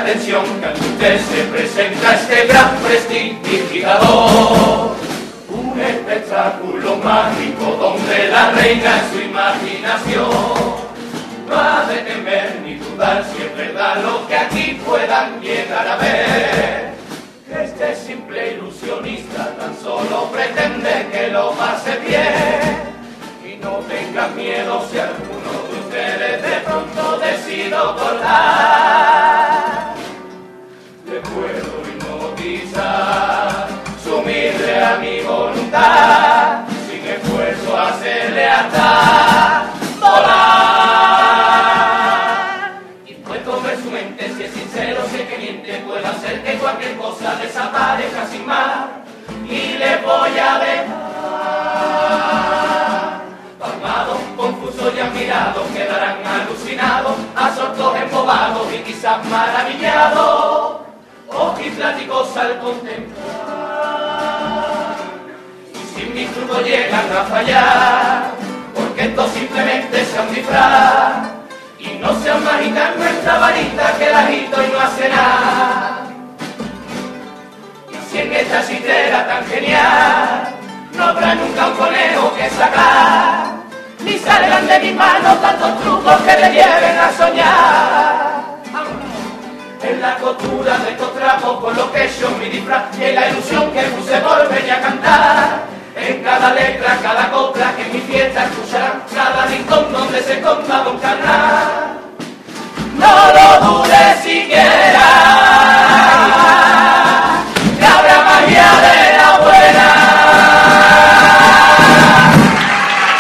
atención que ante usted se presenta este gran prestidigitador. Un espectáculo mágico donde la reina en su imaginación no ha de temer ni dudar si es verdad lo que aquí puedan llegar a ver. Este simple ilusionista tan solo pretende que lo pase bien. Y no tengan miedo si alguno de ustedes de pronto decido cortar. Le puedo hipnotizar, sumirle a mi voluntad, sin esfuerzo hacerle hasta volar. Y puedo ver su mente, si es sincero, si es que miente, puedo hacer que cualquier cosa desaparezca sin más. Y le voy a dejar pasmado, confuso y admirado, quedarán alucinados, absortos, embobados y quizás maravillados, ojipláticos al contemplar. Y si mis trucos llegan a fallar, porque esto simplemente sea un disfraz, y no sea mágica nuestra varita que la agito y no hace nada. Y si en esta chistera tan genial no habrá nunca un conejo que sacar, ni salgan de mis manos tantos trucos que te lleven a soñar. En la costura de estos trapos con lo que yo mi disfraz, y en la ilusión que puse por venir a cantar, en cada letra, cada copla que en mi fiesta escucharán, cada rincón donde se esconda un canal. No lo dudes.